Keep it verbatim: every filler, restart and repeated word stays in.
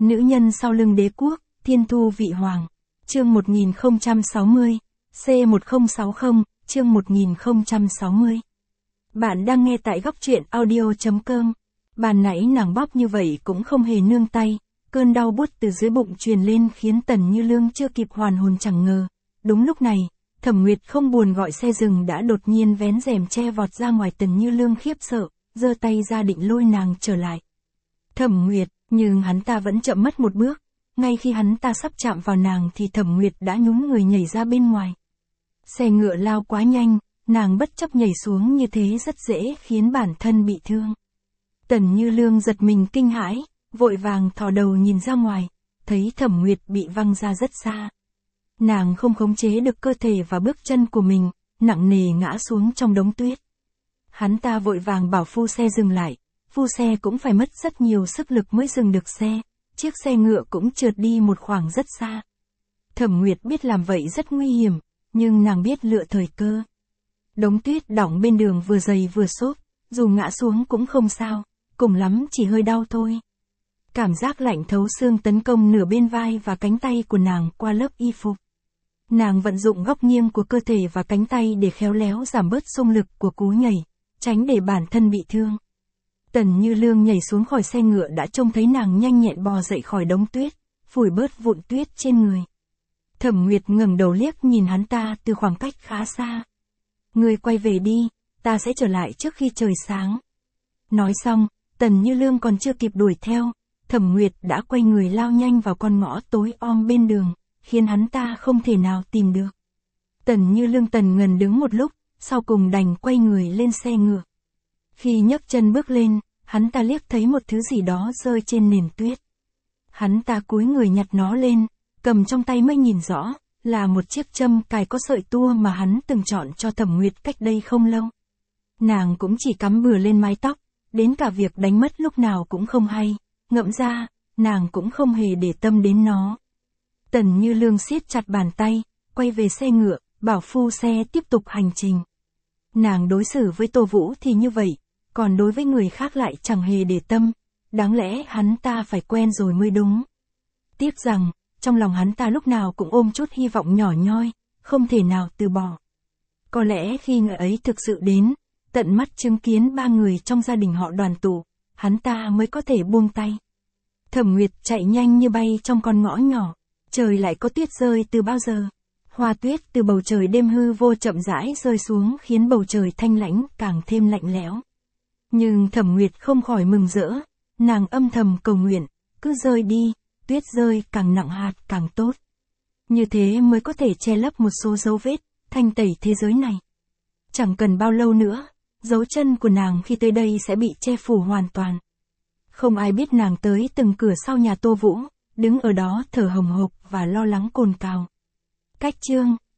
Nữ nhân sau lưng đế quốc, thiên thu vị hoàng. Chương một nghìn không trăm sáu mươi, C một không sáu không, chương một nghìn không trăm sáu mươi. Bạn đang nghe tại góc truyện audio.com. Bàn nãy nàng bóp như vậy cũng không hề nương tay, cơn đau buốt từ dưới bụng truyền lên khiến Tần Như Lương chưa kịp hoàn hồn chẳng ngờ. Đúng lúc này, Thẩm Nguyệt không buồn gọi xe dừng đã đột nhiên vén rèm che vọt ra ngoài. Tần Như Lương khiếp sợ, giơ tay ra định lôi nàng trở lại. Thẩm Nguyệt, nhưng hắn ta vẫn chậm mất một bước, ngay khi hắn ta sắp chạm vào nàng thì Thẩm Nguyệt đã nhún người nhảy ra bên ngoài. Xe ngựa lao quá nhanh, nàng bất chấp nhảy xuống như thế rất dễ khiến bản thân bị thương. Tần Như Lương giật mình kinh hãi, vội vàng thò đầu nhìn ra ngoài, thấy Thẩm Nguyệt bị văng ra rất xa. Nàng không khống chế được cơ thể và bước chân của mình, nặng nề ngã xuống trong đống tuyết. Hắn ta vội vàng bảo phu xe dừng lại, phu xe cũng phải mất rất nhiều sức lực mới dừng được xe, chiếc xe ngựa cũng trượt đi một khoảng rất xa. Thẩm Nguyệt biết làm vậy rất nguy hiểm, nhưng nàng biết lựa thời cơ. Đống tuyết đọng bên đường vừa dày vừa xốp, dù ngã xuống cũng không sao, cùng lắm chỉ hơi đau thôi. Cảm giác lạnh thấu xương tấn công nửa bên vai và cánh tay của nàng qua lớp y phục. Nàng vận dụng góc nghiêng của cơ thể và cánh tay để khéo léo giảm bớt xung lực của cú nhảy, tránh để bản thân bị thương. Tần Như Lương nhảy xuống khỏi xe ngựa đã trông thấy nàng nhanh nhẹn bò dậy khỏi đống tuyết, phủi bớt vụn tuyết trên người. Thẩm Nguyệt ngẩng đầu liếc nhìn hắn ta từ khoảng cách khá xa. Ngươi quay về đi, ta sẽ trở lại trước khi trời sáng. Nói xong, Tần Như Lương còn chưa kịp đuổi theo, Thẩm Nguyệt đã quay người lao nhanh vào con ngõ tối om bên đường, khiến hắn ta không thể nào tìm được. Tần Như Lương tần ngần đứng một lúc, sau cùng đành quay người lên xe ngựa. Khi nhấc chân bước lên, hắn ta liếc thấy một thứ gì đó rơi trên nền tuyết. Hắn ta cúi người nhặt nó lên, cầm trong tay mới nhìn rõ, là một chiếc châm cài có sợi tua mà hắn từng chọn cho Thẩm Nguyệt cách đây không lâu. Nàng cũng chỉ cắm bừa lên mái tóc, đến cả việc đánh mất lúc nào cũng không hay, ngẫm ra, nàng cũng không hề để tâm đến nó. Tần Như Lương siết chặt bàn tay, quay về xe ngựa, bảo phu xe tiếp tục hành trình. Nàng đối xử với Tô Vũ thì như vậy, còn đối với người khác lại chẳng hề để tâm, đáng lẽ hắn ta phải quen rồi mới đúng. Tiếc rằng, trong lòng hắn ta lúc nào cũng ôm chút hy vọng nhỏ nhoi, không thể nào từ bỏ. Có lẽ khi ngày ấy thực sự đến, tận mắt chứng kiến ba người trong gia đình họ đoàn tụ, hắn ta mới có thể buông tay. Thẩm Nguyệt chạy nhanh như bay trong con ngõ nhỏ, trời lại có tuyết rơi từ bao giờ. Hoa tuyết từ bầu trời đêm hư vô chậm rãi rơi xuống khiến bầu trời thanh lãnh càng thêm lạnh lẽo. Nhưng Thẩm Nguyệt không khỏi mừng rỡ, nàng âm thầm cầu nguyện, cứ rơi đi, tuyết rơi càng nặng hạt càng tốt. Như thế mới có thể che lấp một số dấu vết, thanh tẩy thế giới này. Chẳng cần bao lâu nữa, dấu chân của nàng khi tới đây sẽ bị che phủ hoàn toàn. Không ai biết nàng tới từng cửa sau nhà Tô Vũ, đứng ở đó thở hồng hộc và lo lắng cồn cào. Cách chương